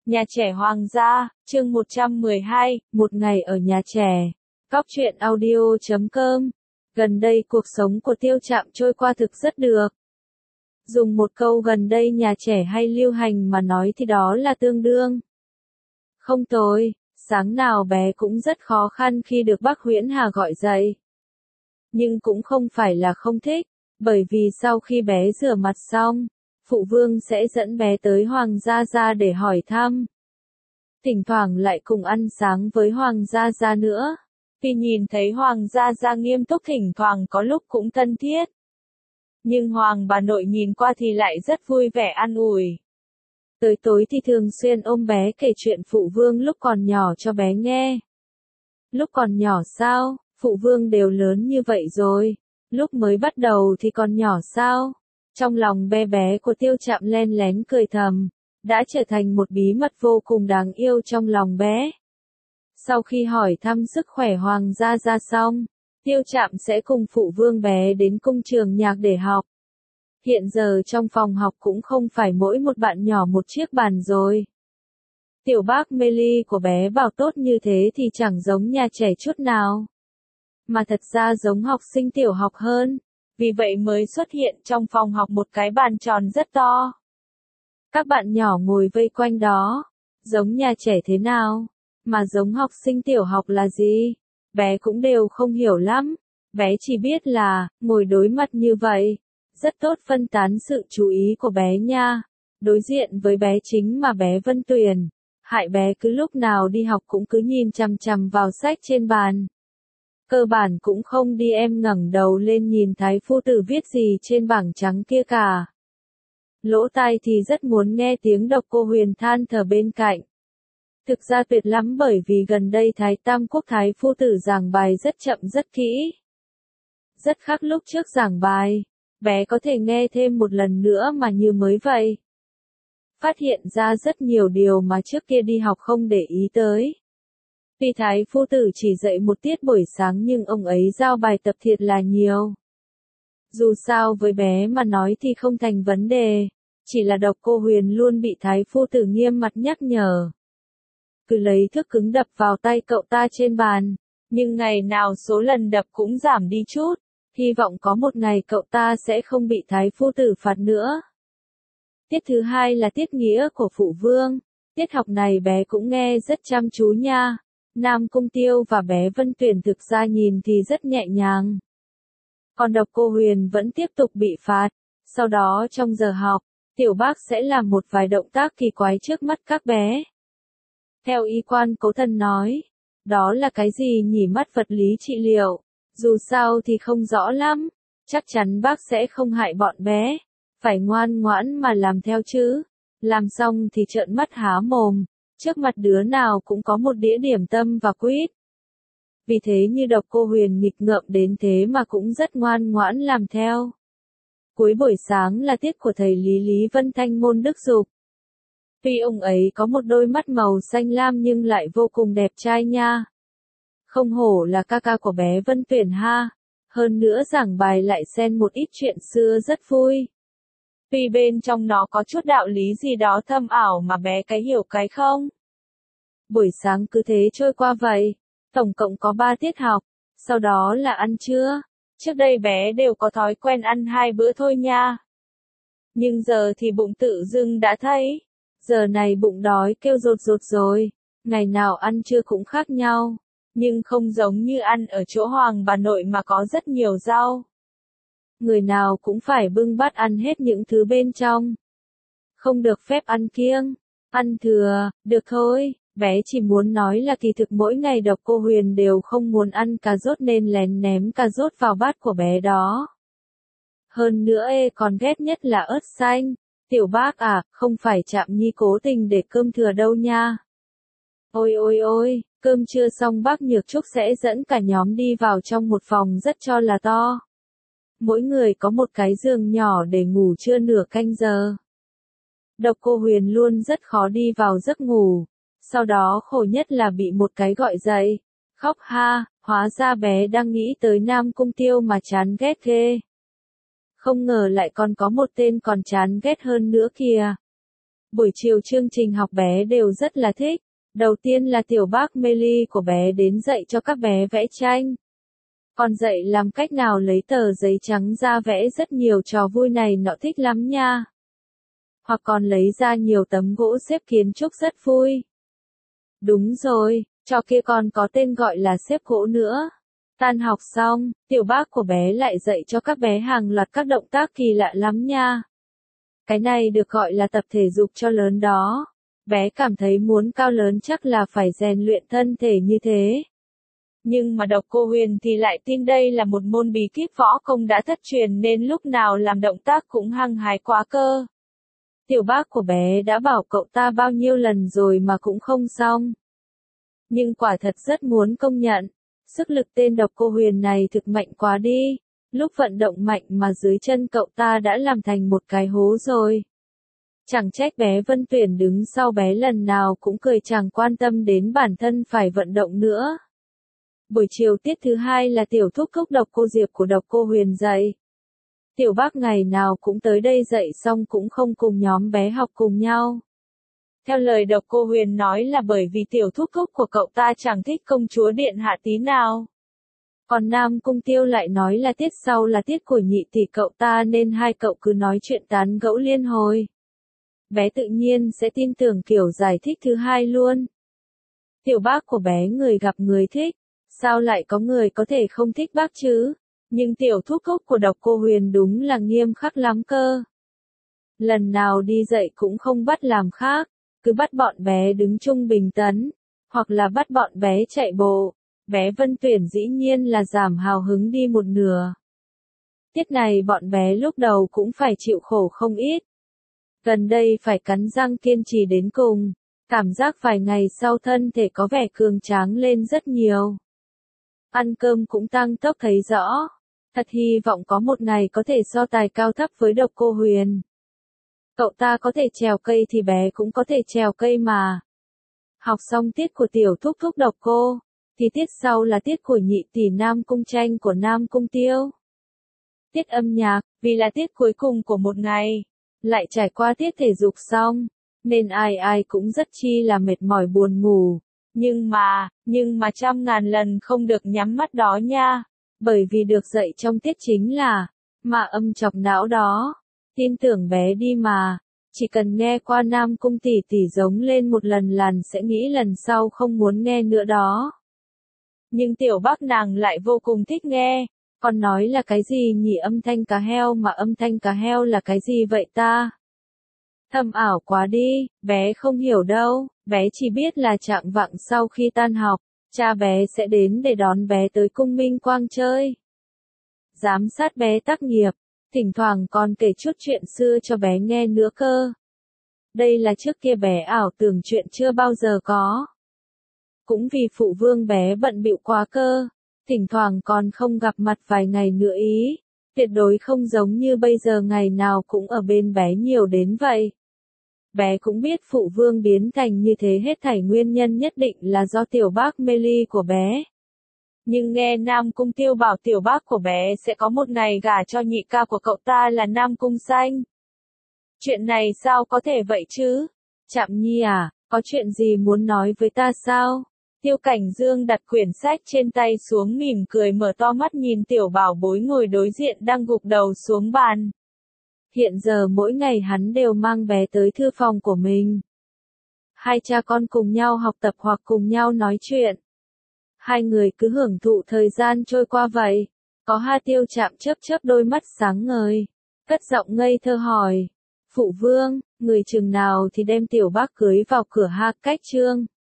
Nhà trẻ Hoàng gia, chương 112, một ngày ở nhà trẻ. Góc truyện audio.com. Gần đây cuộc sống của Tiêu Trạm trôi qua thực rất được. Dùng một câu gần đây nhà trẻ hay lưu hành mà nói thì đó là tương đương. Không tồi, sáng nào bé cũng rất khó khăn khi được bác Huyễn Hà gọi dậy. Nhưng cũng không phải là không thích, bởi vì sau khi bé rửa mặt xong, phụ vương sẽ dẫn bé tới Hoàng gia gia để hỏi thăm. Thỉnh thoảng lại cùng ăn sáng với Hoàng gia gia nữa. Vì nhìn thấy Hoàng gia gia nghiêm túc thỉnh thoảng có lúc cũng thân thiết. Nhưng Hoàng bà nội nhìn qua thì lại rất vui vẻ an ủi. Tới tối thì thường xuyên ôm bé kể chuyện phụ vương lúc còn nhỏ cho bé nghe. Lúc còn nhỏ sao, phụ vương đều lớn như vậy rồi. Lúc mới bắt đầu thì còn nhỏ sao? Trong lòng bé bé của Tiêu Trạm len lén cười thầm, đã trở thành một bí mật vô cùng đáng yêu trong lòng bé. Sau khi hỏi thăm sức khỏe Hoàng gia gia xong, Tiêu Trạm sẽ cùng phụ vương bé đến cung trường nhạc để học. Hiện giờ trong phòng học cũng không phải mỗi một bạn nhỏ một chiếc bàn rồi. Tiểu bác Meli của bé bảo tốt như thế thì chẳng giống nhà trẻ chút nào. Mà thật ra giống học sinh tiểu học hơn. Vì vậy mới xuất hiện trong phòng học một cái bàn tròn rất to. Các bạn nhỏ ngồi vây quanh đó. Giống nhà trẻ thế nào? Mà giống học sinh tiểu học là gì? Bé cũng đều không hiểu lắm. Bé chỉ biết là, ngồi đối mặt như vậy. Rất tốt phân tán sự chú ý của bé nha. Đối diện với bé chính mà bé Vân Tuyền. Hại bé cứ lúc nào đi học cũng cứ nhìn chằm chằm vào sách trên bàn. Cơ bản cũng không đi em ngẩng đầu lên nhìn Thái phu tử viết gì trên bảng trắng kia cả. Lỗ tai thì rất muốn nghe tiếng Độc Cô Huyền than thở bên cạnh. Thực ra tuyệt lắm bởi vì gần đây Thái Tam Quốc Thái phu tử giảng bài rất chậm rất kỹ. Rất khác lúc trước giảng bài, bé có thể nghe thêm một lần nữa mà như mới vậy. Phát hiện ra rất nhiều điều mà trước kia đi học không để ý tới. Vì Thái phu tử chỉ dạy một tiết buổi sáng nhưng ông ấy giao bài tập thiệt là nhiều. Dù sao với bé mà nói thì không thành vấn đề, chỉ là Độc Cô Huyền luôn bị Thái phu tử nghiêm mặt nhắc nhở. Cứ lấy thước cứng đập vào tay cậu ta trên bàn, nhưng ngày nào số lần đập cũng giảm đi chút, hy vọng có một ngày cậu ta sẽ không bị Thái phu tử phạt nữa. Tiết thứ hai là tiết nghĩa của phụ vương, tiết học này bé cũng nghe rất chăm chú nha. Nam Cung Tiêu và bé Vân Tuyền thực ra nhìn thì rất nhẹ nhàng. Còn Độc Cô Huyền vẫn tiếp tục bị phạt. Sau đó trong giờ học, tiểu bác sẽ làm một vài động tác kỳ quái trước mắt các bé. Theo y quan Cố Thần nói, đó là cái gì nhỉ, mắt vật lý trị liệu. Dù sao thì không rõ lắm, chắc chắn bác sẽ không hại bọn bé. Phải ngoan ngoãn mà làm theo chứ. Làm xong thì trợn mắt há mồm. Trước mặt đứa nào cũng có một đĩa điểm tâm và quýt. Vì thế như Độc Cô Huyền nghịch ngợm đến thế mà cũng rất ngoan ngoãn làm theo. Cuối buổi sáng là tiết của thầy Lý Vân Thanh môn Đức Dục. Tuy ông ấy có một đôi mắt màu xanh lam nhưng lại vô cùng đẹp trai nha. Không hổ là ca ca của bé Vân Tuyền ha. Hơn nữa giảng bài lại xen một ít chuyện xưa rất vui. Tuy bên trong nó có chút đạo lý gì đó thâm ảo mà bé cái hiểu cái không. Buổi sáng cứ thế trôi qua vậy. Tổng cộng có 3 tiết học. Sau đó là ăn trưa. Trước đây bé đều có thói quen ăn 2 bữa thôi nha. Nhưng giờ thì bụng tự dưng đã thấy. Giờ này bụng đói kêu rột rột rồi. Ngày nào ăn trưa cũng khác nhau. Nhưng không giống như ăn ở chỗ Hoàng bà nội mà có rất nhiều rau. Người nào cũng phải bưng bát ăn hết những thứ bên trong. Không được phép ăn kiêng, ăn thừa, được thôi. Bé chỉ muốn nói là kỳ thực mỗi ngày Độc Cô Huyền đều không muốn ăn cà rốt nên lén ném cà rốt vào bát của bé đó. Hơn nữa còn ghét nhất là ớt xanh. Tiểu bác à, không phải Trạm Nhi cố tình để cơm thừa đâu nha. Ôi ôi ôi, cơm trưa xong bác Nhược Trúc sẽ dẫn cả nhóm đi vào trong một phòng rất cho là to. Mỗi người có một cái giường nhỏ để ngủ trưa nửa canh giờ. Độc Cô Huyền luôn rất khó đi vào giấc ngủ. Sau đó khổ nhất là bị một cái gọi dậy. Khóc ha, hóa ra bé đang nghĩ tới Nam Cung Tiêu mà chán ghét ghê. Không ngờ lại còn có một tên còn chán ghét hơn nữa kìa. Buổi chiều chương trình học bé đều rất là thích. Đầu tiên là tiểu bác Meli của bé đến dạy cho các bé vẽ tranh. Còn dạy làm cách nào lấy tờ giấy trắng ra vẽ rất nhiều trò vui này nọ thích lắm nha. Hoặc còn lấy ra nhiều tấm gỗ xếp kiến trúc rất vui. Đúng rồi, trò kia còn có tên gọi là xếp gỗ nữa. Tan học xong, tiểu bác của bé lại dạy cho các bé hàng loạt các động tác kỳ lạ lắm nha. Cái này được gọi là tập thể dục cho lớn đó. Bé cảm thấy muốn cao lớn chắc là phải rèn luyện thân thể như thế. Nhưng mà Độc Cô Huyền thì lại tin đây là một môn bí kíp võ công đã thất truyền nên lúc nào làm động tác cũng hăng hái quá cơ. Tiểu bác của bé đã bảo cậu ta bao nhiêu lần rồi mà cũng không xong. Nhưng quả thật rất muốn công nhận, sức lực tên Độc Cô Huyền này thực mạnh quá đi. Lúc vận động mạnh mà dưới chân cậu ta đã làm thành một cái hố rồi. Chẳng trách bé Vân Tuyển đứng sau bé lần nào cũng cười chẳng quan tâm đến bản thân phải vận động nữa. Buổi chiều tiết thứ hai là tiểu thúc thúc Độc Cô Diệp của Độc Cô Huyền dạy. Tiểu bác ngày nào cũng tới đây dạy xong cũng không cùng nhóm bé học cùng nhau. Theo lời Độc Cô Huyền nói là bởi vì tiểu thúc thúc của cậu ta chẳng thích công chúa điện hạ tí nào. Còn Nam Cung Tiêu lại nói là tiết sau là tiết của nhị tỷ cậu ta nên hai cậu cứ nói chuyện tán gẫu liên hồi. Bé tự nhiên sẽ tin tưởng kiểu giải thích thứ hai luôn. Tiểu bác của bé người gặp người thích, sao lại có người có thể không thích bác chứ? Nhưng tiểu thúc thúc của Độc Cô Huyền đúng là nghiêm khắc lắm cơ. Lần nào đi dạy cũng không bắt làm khác, cứ bắt bọn bé đứng trung bình tấn, hoặc là bắt bọn bé chạy bộ. Bé Vân Tuyển dĩ nhiên là giảm hào hứng đi một nửa. Tiết này bọn bé lúc đầu cũng phải chịu khổ không ít. Gần đây phải cắn răng kiên trì đến cùng, cảm giác vài ngày sau thân thể có vẻ cường tráng lên rất nhiều. Ăn cơm cũng tăng tốc thấy rõ. Thật hy vọng có một ngày có thể so tài cao thấp với Độc Cô Huyền. Cậu ta có thể trèo cây thì bé cũng có thể trèo cây mà. Học xong tiết của tiểu thúc thúc Độc Cô, thì tiết sau là tiết của nhị tỷ Nam Cung Tranh của Nam Cung Tiêu. Tiết âm nhạc, vì là tiết cuối cùng của một ngày, lại trải qua tiết thể dục xong, nên ai ai cũng rất chi là mệt mỏi buồn ngủ. Nhưng mà trăm ngàn lần không được nhắm mắt đó nha, bởi vì được dạy trong tiết chính là mà âm chọc não đó. Tin tưởng bé đi mà, chỉ cần nghe qua Nam Cung tỷ tỷ giống lên một lần làn sẽ nghĩ lần sau không muốn nghe nữa đó. Nhưng tiểu bác nàng lại vô cùng thích nghe. Còn nói là cái gì nhỉ, âm thanh cá heo mà âm thanh cá heo là cái gì vậy ta? Thâm ảo quá đi, bé không hiểu đâu, bé chỉ biết là trạng vạng sau khi tan học, cha bé sẽ đến để đón bé tới cung Minh Quang chơi. Giám sát bé tác nghiệp, thỉnh thoảng còn kể chút chuyện xưa cho bé nghe nữa cơ. Đây là trước kia bé ảo tưởng chuyện chưa bao giờ có. Cũng vì phụ vương bé bận bịu quá cơ, thỉnh thoảng còn không gặp mặt vài ngày nữa ý, tuyệt đối không giống như bây giờ ngày nào cũng ở bên bé nhiều đến vậy. Bé cũng biết phụ vương biến thành như thế hết thảy nguyên nhân nhất định là do tiểu bác Meli của bé. Nhưng nghe Nam Cung Tiêu bảo tiểu bác của bé sẽ có một ngày gả cho nhị ca của cậu ta là Nam Cung Xanh. Chuyện này sao có thể vậy chứ? Trạm Nhi à, có chuyện gì muốn nói với ta sao? Tiêu Cảnh Dương đặt quyển sách trên tay xuống mỉm cười mở to mắt nhìn tiểu bảo bối ngồi đối diện đang gục đầu xuống bàn. Hiện giờ mỗi ngày hắn đều mang bé tới thư phòng của mình. Hai cha con cùng nhau học tập hoặc cùng nhau nói chuyện. Hai người cứ hưởng thụ thời gian trôi qua vậy. Có Ha Tiêu Trạm chớp chớp đôi mắt sáng ngời, cất giọng ngây thơ hỏi. Phụ vương, người chừng nào thì đem tiểu bác cưới vào cửa ha cách trương.